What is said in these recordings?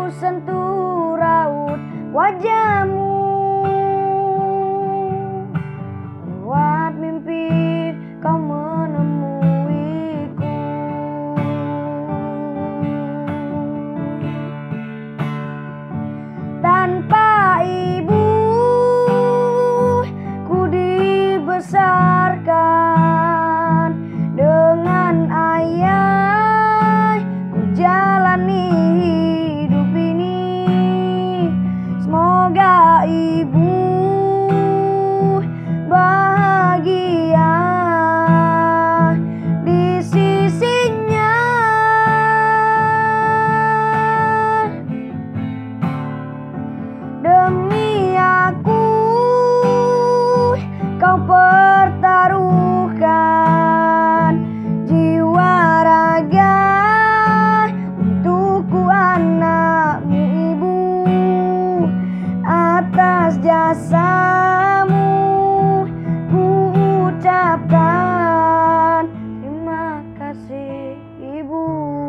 sentuh raut wajahmu. Lewat mimpi kau menemuiku. Tanpa ibu ku dibesarkan, dengan ayah ku jalani hidup ini. Semoga ibu bahagia di sisinya. Demi aku kau pertaruhkan jiwa raga, untukku anakmu ibu. Atas jasamu ku ucapkan terima kasih ibu.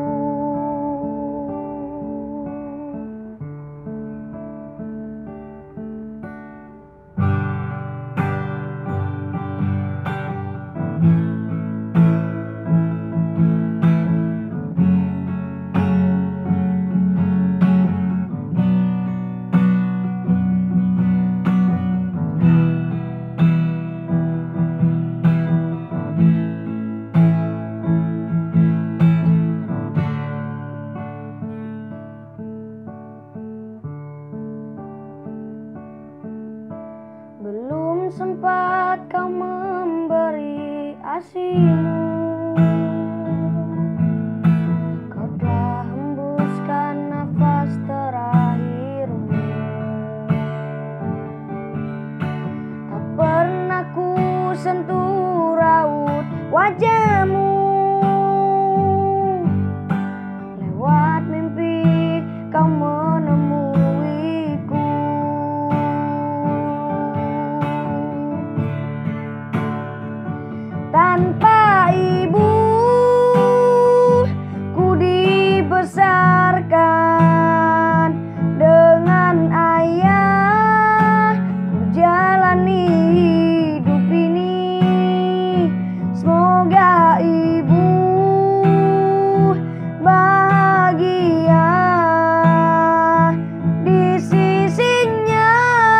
Belum sempat kau memberi ASImu, kau telah hembuskan nafas terakhirmu. Tak pernah ku sentuh raut wajahmu. Lewat mimpi kau menemuiku. Tanpa ibu ku dibesarkan, dengan ayah ku jalani hidup ini. Semoga ibu bahagia di sisinya.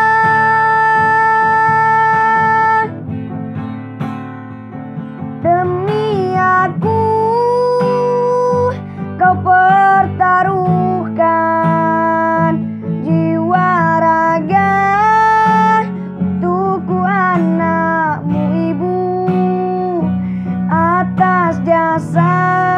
Demi aku kau pertaruhkan jiwa raga, untukku anakmu ibu. Atas jasa